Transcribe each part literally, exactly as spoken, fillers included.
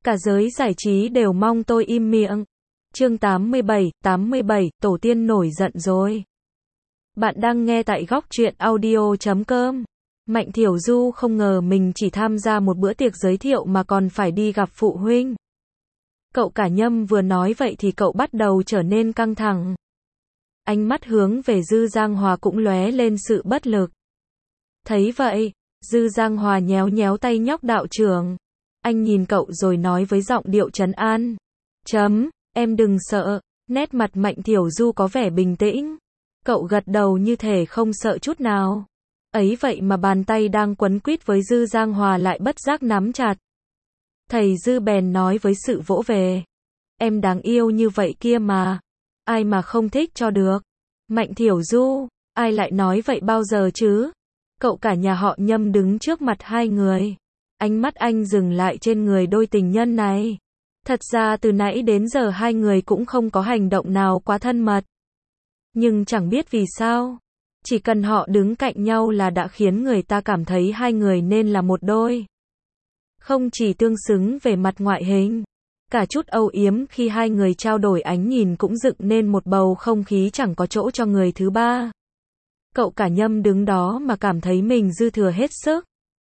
Cả giới giải trí đều mong tôi im miệng. Chương tám mươi bảy, tám mươi bảy, tổ tiên nổi giận rồi. Bạn đang nghe tại góc truyện audio chấm com. Mạnh Thiểu Du không ngờ mình chỉ tham gia một bữa tiệc giới thiệu mà còn phải đi gặp phụ huynh. Cậu Cả Nhâm vừa nói vậy thì cậu bắt đầu trở nên căng thẳng. Ánh mắt hướng về Dư Giang Hòa cũng lóe lên sự bất lực. Thấy vậy, Dư Giang Hòa nhéo nhéo tay nhóc đạo trưởng. Anh nhìn cậu rồi nói với giọng điệu trấn an. Chấm, em đừng sợ. Nét mặt Mạnh Thiểu Du có vẻ bình tĩnh. Cậu gật đầu như thể không sợ chút nào. Ấy vậy mà bàn tay đang quấn quýt với Dư Giang Hòa lại bất giác nắm chặt. Thầy Dư bèn nói với sự vỗ về. Em đáng yêu như vậy kia mà. Ai mà không thích cho được. Mạnh Thiểu Du, ai lại nói vậy bao giờ chứ? Cậu cả nhà họ Nhâm đứng trước mặt hai người. Ánh mắt anh dừng lại trên người đôi tình nhân này. Thật ra từ nãy đến giờ hai người cũng không có hành động nào quá thân mật. Nhưng chẳng biết vì sao. Chỉ cần họ đứng cạnh nhau là đã khiến người ta cảm thấy hai người nên là một đôi. Không chỉ tương xứng về mặt ngoại hình. Cả chút âu yếm khi hai người trao đổi ánh nhìn cũng dựng nên một bầu không khí chẳng có chỗ cho người thứ ba. Cậu Cả Nhâm đứng đó mà cảm thấy mình dư thừa hết sức.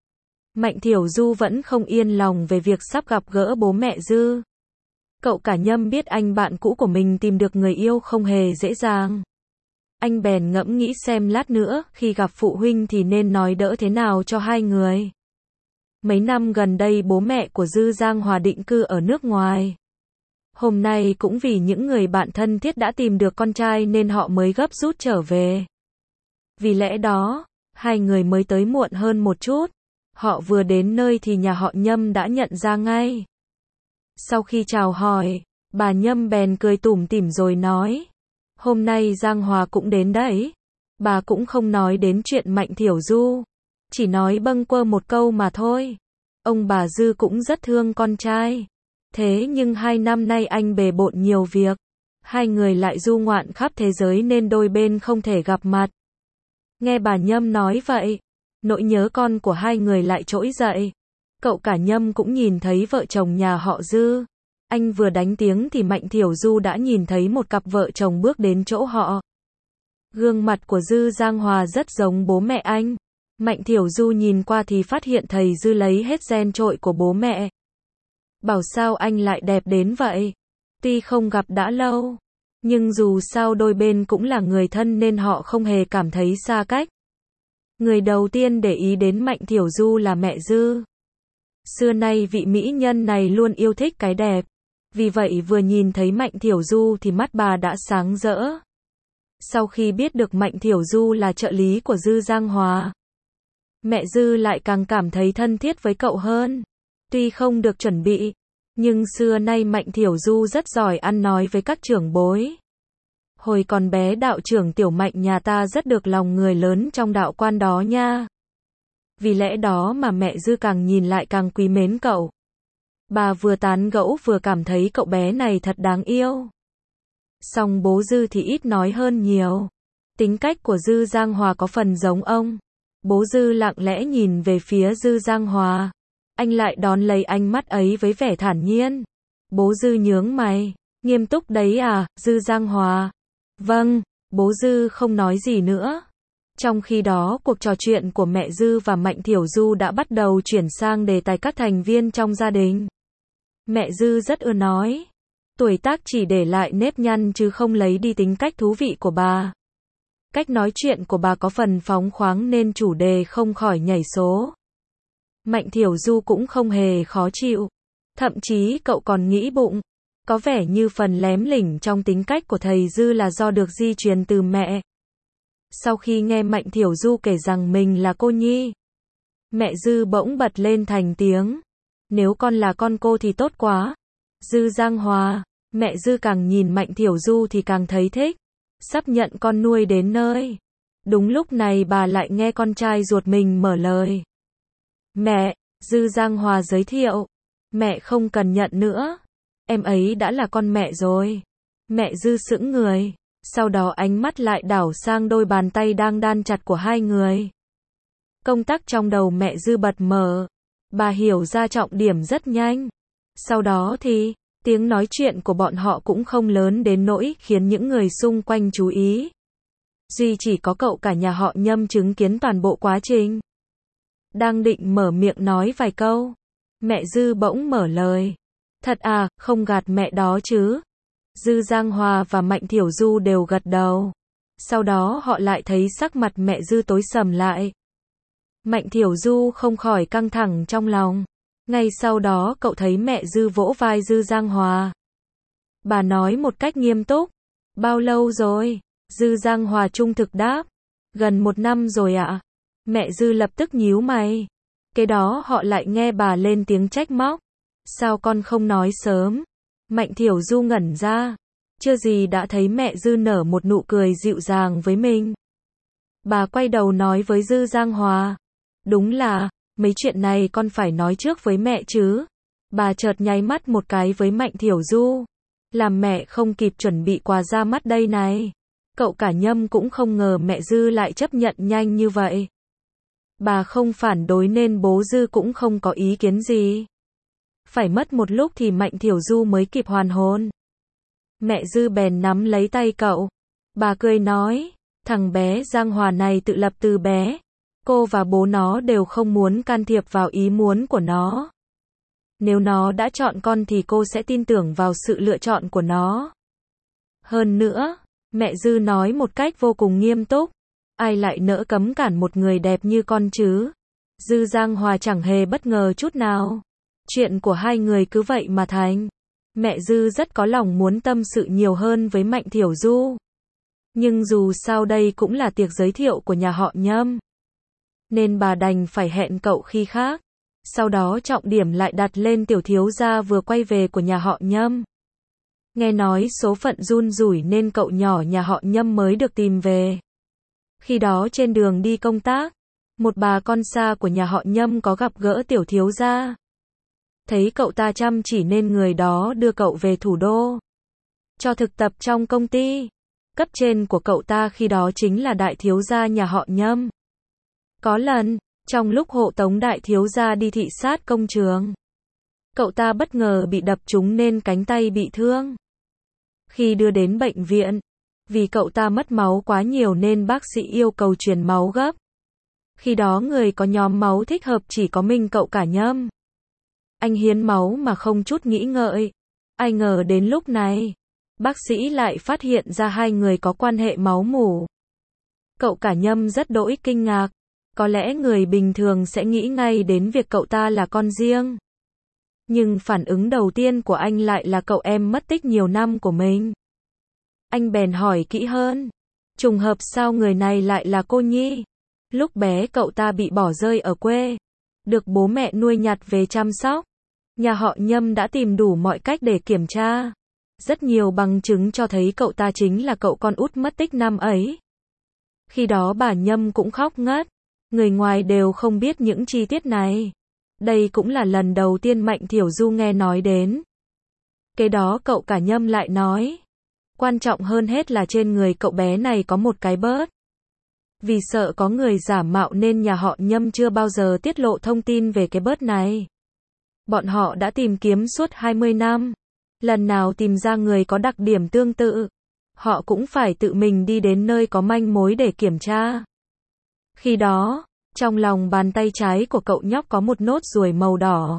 Mạnh Thiểu Du vẫn không yên lòng về việc sắp gặp gỡ bố mẹ Dư. Cậu Cả Nhâm biết anh bạn cũ của mình tìm được người yêu không hề dễ dàng. Anh bèn ngẫm nghĩ xem lát nữa khi gặp phụ huynh thì nên nói đỡ thế nào cho hai người. Mấy năm gần đây bố mẹ của Dư Giang Hòa định cư ở nước ngoài. Hôm nay cũng vì những người bạn thân thiết đã tìm được con trai nên họ mới gấp rút trở về. Vì lẽ đó, hai người mới tới muộn hơn một chút. Họ vừa đến nơi thì nhà họ Nhâm đã nhận ra ngay. Sau khi chào hỏi, bà Nhâm bèn cười tủm tỉm rồi nói. Hôm nay Giang Hòa cũng đến đấy. Bà cũng không nói đến chuyện Mạnh Thiểu Du. Chỉ nói bâng quơ một câu mà thôi. Ông bà Dư cũng rất thương con trai. Thế nhưng hai năm nay anh bề bộn nhiều việc. Hai người lại du ngoạn khắp thế giới nên đôi bên không thể gặp mặt. Nghe bà Nhâm nói vậy, nỗi nhớ con của hai người lại trỗi dậy. Cậu Cả Nhâm cũng nhìn thấy vợ chồng nhà họ Dư. Anh vừa đánh tiếng thì Mạnh Thiểu Du đã nhìn thấy một cặp vợ chồng bước đến chỗ họ. Gương mặt của Dư Giang Hòa rất giống bố mẹ anh. Mạnh Thiểu Du nhìn qua thì phát hiện thầy Dư lấy hết gen trội của bố mẹ. Bảo sao anh lại đẹp đến vậy? Tuy không gặp đã lâu, nhưng dù sao đôi bên cũng là người thân nên họ không hề cảm thấy xa cách. Người đầu tiên để ý đến Mạnh Thiểu Du là mẹ Dư. Xưa nay vị mỹ nhân này luôn yêu thích cái đẹp. Vì vậy vừa nhìn thấy Mạnh Thiểu Du thì mắt bà đã sáng rỡ. Sau khi biết được Mạnh Thiểu Du là trợ lý của Dư Giang Hòa, mẹ Dư lại càng cảm thấy thân thiết với cậu hơn. Tuy không được chuẩn bị, nhưng xưa nay Mạnh Thiểu Du rất giỏi ăn nói với các trưởng bối. Hồi còn bé đạo trưởng Tiểu Mạnh nhà ta rất được lòng người lớn trong đạo quan đó nha. Vì lẽ đó mà mẹ Dư càng nhìn lại càng quý mến cậu. Bà vừa tán gẫu vừa cảm thấy cậu bé này thật đáng yêu. Song bố Dư thì ít nói hơn nhiều. Tính cách của Dư Giang Hòa có phần giống ông. Bố Dư lặng lẽ nhìn về phía Dư Giang Hòa. Anh lại đón lấy ánh mắt ấy với vẻ thản nhiên. Bố Dư nhướng mày. Nghiêm túc đấy à, Dư Giang Hòa? Vâng, bố Dư không nói gì nữa. Trong khi đó cuộc trò chuyện của mẹ Dư và Mạnh Thiểu Du đã bắt đầu chuyển sang đề tài các thành viên trong gia đình. Mẹ Dư rất ưa nói. Tuổi tác chỉ để lại nếp nhăn chứ không lấy đi tính cách thú vị của bà. Cách nói chuyện của bà có phần phóng khoáng nên chủ đề không khỏi nhảy số. Mạnh Thiểu Du cũng không hề khó chịu. Thậm chí cậu còn nghĩ bụng. Có vẻ như phần lém lỉnh trong tính cách của thầy Dư là do được di truyền từ mẹ. Sau khi nghe Mạnh Thiểu Du kể rằng mình là cô nhi, mẹ Dư bỗng bật lên thành tiếng. Nếu con là con cô thì tốt quá. Dư Giang Hòa, mẹ Dư càng nhìn Mạnh Thiểu Du thì càng thấy thích. Sắp nhận con nuôi đến nơi. Đúng lúc này bà lại nghe con trai ruột mình mở lời. Mẹ, Dư Giang Hòa giới thiệu. Mẹ không cần nhận nữa. Em ấy đã là con mẹ rồi. Mẹ Dư sững người. Sau đó ánh mắt lại đảo sang đôi bàn tay đang đan chặt của hai người. Công tắc trong đầu mẹ Dư bật mở. Bà hiểu ra trọng điểm rất nhanh. Sau đó thì, tiếng nói chuyện của bọn họ cũng không lớn đến nỗi khiến những người xung quanh chú ý. Duy chỉ có cậu cả nhà họ Nhâm chứng kiến toàn bộ quá trình. Đang định mở miệng nói vài câu, mẹ Dư bỗng mở lời. Thật à, không gạt mẹ đó chứ. Dư Giang Hòa và Mạnh Thiểu Du đều gật đầu. Sau đó họ lại thấy sắc mặt mẹ Dư tối sầm lại. Mạnh Thiểu Du không khỏi căng thẳng trong lòng. Ngay sau đó cậu thấy mẹ Dư vỗ vai Dư Giang Hòa. Bà nói một cách nghiêm túc. Bao lâu rồi? Dư Giang Hòa trung thực đáp. Gần một năm rồi ạ. Mẹ Dư lập tức nhíu mày. Kế đó họ lại nghe bà lên tiếng trách móc. Sao con không nói sớm? Mạnh Thiểu Du ngẩn ra. Chưa gì đã thấy mẹ Dư nở một nụ cười dịu dàng với mình. Bà quay đầu nói với Dư Giang Hòa. Đúng là, mấy chuyện này con phải nói trước với mẹ chứ. Bà chợt nháy mắt một cái với Mạnh Thiểu Du. Làm mẹ không kịp chuẩn bị quà ra mắt đây này. Cậu cả Nhâm cũng không ngờ mẹ Dư lại chấp nhận nhanh như vậy. Bà không phản đối nên bố Dư cũng không có ý kiến gì. Phải mất một lúc thì Mạnh Thiểu Du mới kịp hoàn hồn. Mẹ Dư bèn nắm lấy tay cậu. Bà cười nói, thằng bé Giang Hòa này tự lập từ bé. Cô và bố nó đều không muốn can thiệp vào ý muốn của nó. Nếu nó đã chọn con thì cô sẽ tin tưởng vào sự lựa chọn của nó. Hơn nữa, mẹ Dư nói một cách vô cùng nghiêm túc. Ai lại nỡ cấm cản một người đẹp như con chứ? Dư Giang Hòa chẳng hề bất ngờ chút nào. Chuyện của hai người cứ vậy mà thành. Mẹ Dư rất có lòng muốn tâm sự nhiều hơn với Mạnh Thiểu Du. Nhưng dù sao đây cũng là tiệc giới thiệu của nhà họ Nhâm. Nên bà đành phải hẹn cậu khi khác. Sau đó trọng điểm lại đặt lên tiểu thiếu gia vừa quay về của nhà họ Nhâm. Nghe nói số phận run rủi nên cậu nhỏ nhà họ Nhâm mới được tìm về. Khi đó trên đường đi công tác, một bà con xa của nhà họ Nhâm có gặp gỡ tiểu thiếu gia. Thấy cậu ta chăm chỉ nên người đó đưa cậu về thủ đô. Cho thực tập trong công ty. Cấp trên của cậu ta khi đó chính là đại thiếu gia nhà họ Nhâm. Có lần, trong lúc hộ tống đại thiếu gia đi thị sát công trường, cậu ta bất ngờ bị đập trúng nên cánh tay bị thương. Khi đưa đến bệnh viện, vì cậu ta mất máu quá nhiều nên bác sĩ yêu cầu truyền máu gấp. Khi đó người có nhóm máu thích hợp chỉ có mình cậu cả Nhâm. Anh hiến máu mà không chút nghĩ ngợi. Ai ngờ đến lúc này, bác sĩ lại phát hiện ra hai người có quan hệ máu mủ. Cậu cả Nhâm rất đỗi kinh ngạc. Có lẽ người bình thường sẽ nghĩ ngay đến việc cậu ta là con riêng. Nhưng phản ứng đầu tiên của anh lại là cậu em mất tích nhiều năm của mình. Anh bèn hỏi kỹ hơn. Trùng hợp sao người này lại là cô nhi? Lúc bé cậu ta bị bỏ rơi ở quê. Được bố mẹ nuôi nhặt về chăm sóc. Nhà họ Nhâm đã tìm đủ mọi cách để kiểm tra. Rất nhiều bằng chứng cho thấy cậu ta chính là cậu con út mất tích năm ấy. Khi đó bà Nhâm cũng khóc ngất. Người ngoài đều không biết những chi tiết này. Đây cũng là lần đầu tiên Mạnh Thiểu Du nghe nói đến. Kế đó cậu cả Nhâm lại nói. Quan trọng hơn hết là trên người cậu bé này có một cái bớt. Vì sợ có người giả mạo nên nhà họ Nhâm chưa bao giờ tiết lộ thông tin về cái bớt này. Bọn họ đã tìm kiếm suốt hai mươi năm. Lần nào tìm ra người có đặc điểm tương tự, họ cũng phải tự mình đi đến nơi có manh mối để kiểm tra. Khi đó, trong lòng bàn tay trái của cậu nhóc có một nốt ruồi màu đỏ.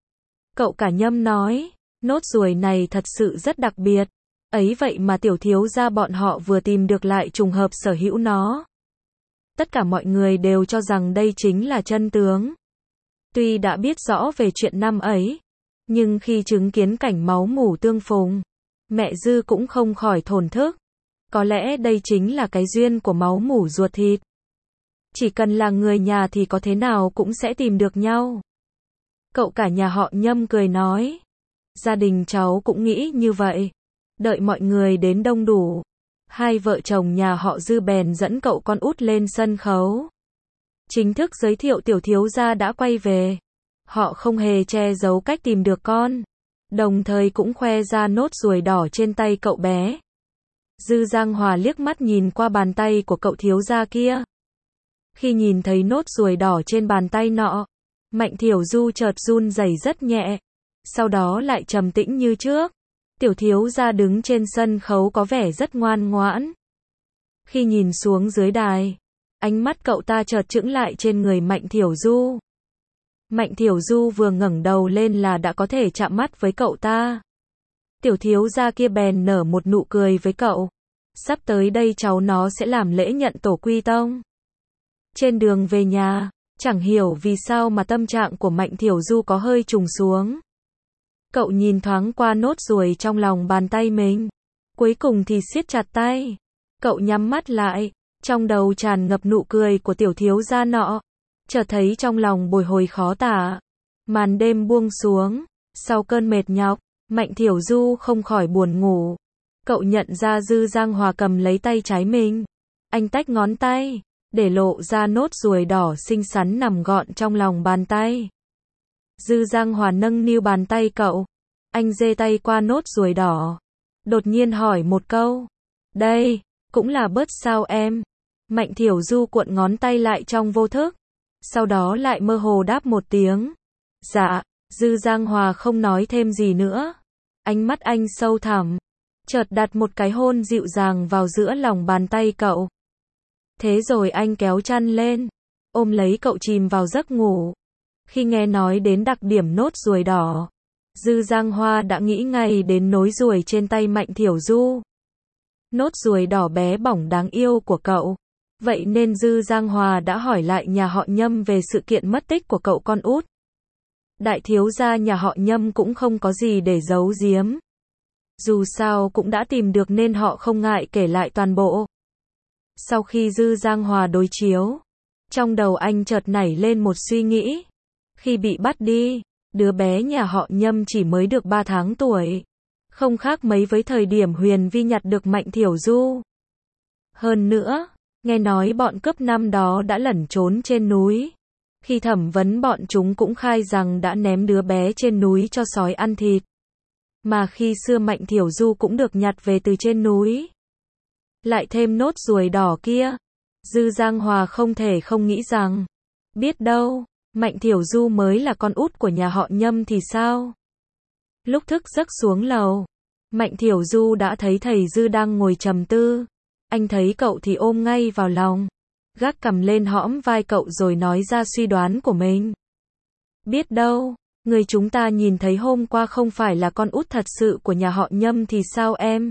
Cậu cả Nhâm nói, nốt ruồi này thật sự rất đặc biệt. Ấy vậy mà tiểu thiếu gia bọn họ vừa tìm được lại trùng hợp sở hữu nó. Tất cả mọi người đều cho rằng đây chính là chân tướng. Tuy đã biết rõ về chuyện năm ấy, nhưng khi chứng kiến cảnh máu mủ tương phùng, mẹ Dư cũng không khỏi thổn thức. Có lẽ đây chính là cái duyên của máu mủ ruột thịt. Chỉ cần là người nhà thì có thế nào cũng sẽ tìm được nhau. Cậu cả nhà họ Nhâm cười nói. Gia đình cháu cũng nghĩ như vậy. Đợi mọi người đến đông đủ. Hai vợ chồng nhà họ Dư bèn dẫn cậu con út lên sân khấu. Chính thức giới thiệu tiểu thiếu gia đã quay về. Họ không hề che giấu cách tìm được con. Đồng thời cũng khoe ra nốt ruồi đỏ trên tay cậu bé. Dư Giang Hòa liếc mắt nhìn qua bàn tay của cậu thiếu gia kia. Khi nhìn thấy nốt ruồi đỏ trên bàn tay nọ, Mạnh Thiểu Du chợt run rẩy rất nhẹ. sau đó lại trầm tĩnh như trước. Tiểu thiếu gia đứng trên sân khấu có vẻ rất ngoan ngoãn. Khi nhìn xuống dưới đài, ánh mắt cậu ta chợt chững lại trên người Mạnh Thiểu Du. Mạnh Thiểu Du vừa ngẩng đầu lên là đã có thể chạm mắt với cậu ta. Tiểu thiếu gia kia bèn nở một nụ cười với cậu. Sắp tới đây cháu nó sẽ làm lễ nhận tổ quy tông. Trên đường về nhà, chẳng hiểu vì sao mà tâm trạng của Mạnh Thiểu Du có hơi trùng xuống. Cậu nhìn thoáng qua nốt ruồi trong lòng bàn tay mình. Cuối cùng thì siết chặt tay. Cậu nhắm mắt lại, trong đầu tràn ngập nụ cười của tiểu thiếu gia nọ. Chợt thấy trong lòng bồi hồi khó tả. Màn đêm buông xuống, sau cơn mệt nhọc, Mạnh Thiểu Du không khỏi buồn ngủ. Cậu nhận ra Dư Giang Hòa cầm lấy tay trái mình. Anh tách ngón tay, để lộ ra nốt ruồi đỏ xinh xắn nằm gọn trong lòng bàn tay. Dư Giang Hòa nâng niu bàn tay cậu. Anh giơ tay qua nốt ruồi đỏ. Đột nhiên hỏi một câu. Đây, cũng là bớt sao em? Mạnh Thiểu Du cuộn ngón tay lại trong vô thức. Sau đó lại mơ hồ đáp một tiếng. Dạ, Dư Giang Hòa không nói thêm gì nữa. Ánh mắt anh sâu thẳm. Chợt đặt một cái hôn dịu dàng vào giữa lòng bàn tay cậu. Thế rồi anh kéo chăn lên, ôm lấy cậu chìm vào giấc ngủ. Khi nghe nói đến đặc điểm nốt ruồi đỏ, Dư Giang Hoa đã nghĩ ngay đến nối ruồi trên tay Mạnh Thiểu Du. Nốt ruồi đỏ bé bỏng đáng yêu của cậu. Vậy nên Dư Giang Hòa đã hỏi lại nhà họ Nhâm về sự kiện mất tích của cậu con út. Đại thiếu gia nhà họ Nhâm cũng không có gì để giấu giếm. Dù sao cũng đã tìm được nên họ không ngại kể lại toàn bộ. Sau khi Dư Giang Hòa đối chiếu, trong đầu anh chợt nảy lên một suy nghĩ. Khi bị bắt đi, đứa bé nhà họ Nhâm chỉ mới được ba tháng tuổi. Không khác mấy với thời điểm Huyền Vi nhặt được Mạnh Thiểu Du. Hơn nữa, nghe nói bọn cướp năm đó đã lẩn trốn trên núi. Khi thẩm vấn bọn chúng cũng khai rằng đã ném đứa bé trên núi cho sói ăn thịt. Mà khi xưa Mạnh Thiểu Du cũng được nhặt về từ trên núi. Lại thêm nốt ruồi đỏ kia. Dư Giang Hòa không thể không nghĩ rằng, biết đâu, Mạnh Thiểu Du mới là con út của nhà họ Nhâm thì sao? Lúc thức giấc xuống lầu, Mạnh Thiểu Du đã thấy thầy Dư đang ngồi trầm tư. Anh thấy cậu thì ôm ngay vào lòng, gác cằm lên hõm vai cậu rồi nói ra suy đoán của mình. Biết đâu, người chúng ta nhìn thấy hôm qua không phải là con út thật sự của nhà họ Nhâm thì sao em?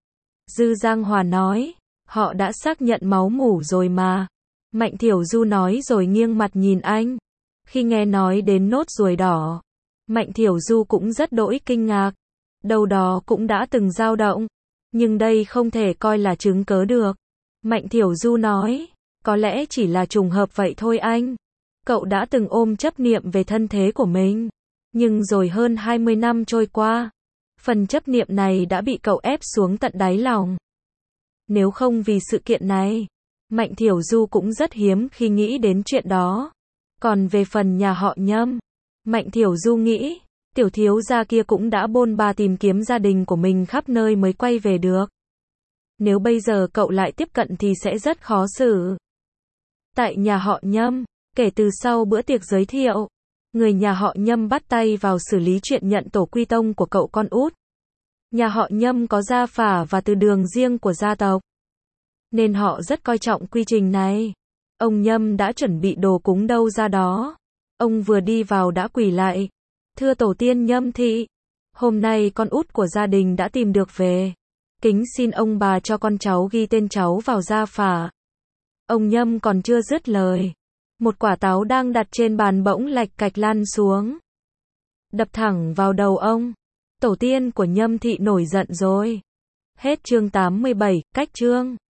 Dư Giang Hòa nói, họ đã xác nhận máu mủ rồi mà. Mạnh Thiểu Du nói rồi nghiêng mặt nhìn anh. Khi nghe nói đến nốt ruồi đỏ, Mạnh Thiểu Du cũng rất đỗi kinh ngạc. Đầu đó cũng đã từng dao động, nhưng đây không thể coi là chứng cớ được. Mạnh Thiểu Du nói, có lẽ chỉ là trùng hợp vậy thôi anh. Cậu đã từng ôm chấp niệm về thân thế của mình, nhưng rồi hơn hai mươi năm trôi qua, phần chấp niệm này đã bị cậu ép xuống tận đáy lòng. Nếu không vì sự kiện này, Mạnh Thiểu Du cũng rất hiếm khi nghĩ đến chuyện đó. Còn về phần nhà họ Nhâm, Mạnh Thiểu Du nghĩ, tiểu thiếu gia kia cũng đã bôn ba tìm kiếm gia đình của mình khắp nơi mới quay về được. Nếu bây giờ cậu lại tiếp cận thì sẽ rất khó xử. Tại nhà họ Nhâm, kể từ sau bữa tiệc giới thiệu, người nhà họ Nhâm bắt tay vào xử lý chuyện nhận tổ quy tông của cậu con út. Nhà họ Nhâm có gia phả và từ đường riêng của gia tộc, nên họ rất coi trọng quy trình này. Ông Nhâm đã chuẩn bị đồ cúng đâu ra đó. Ông vừa đi vào đã quỳ lại. Thưa tổ tiên Nhâm thị, hôm nay con út của gia đình đã tìm được về. Kính xin ông bà cho con cháu ghi tên cháu vào gia phả. Ông Nhâm còn chưa dứt lời, một quả táo đang đặt trên bàn bỗng lạch cạch lăn xuống, đập thẳng vào đầu ông. Tổ tiên của Nhâm thị nổi giận rồi. Hết chương tám mươi bảy, cách chương.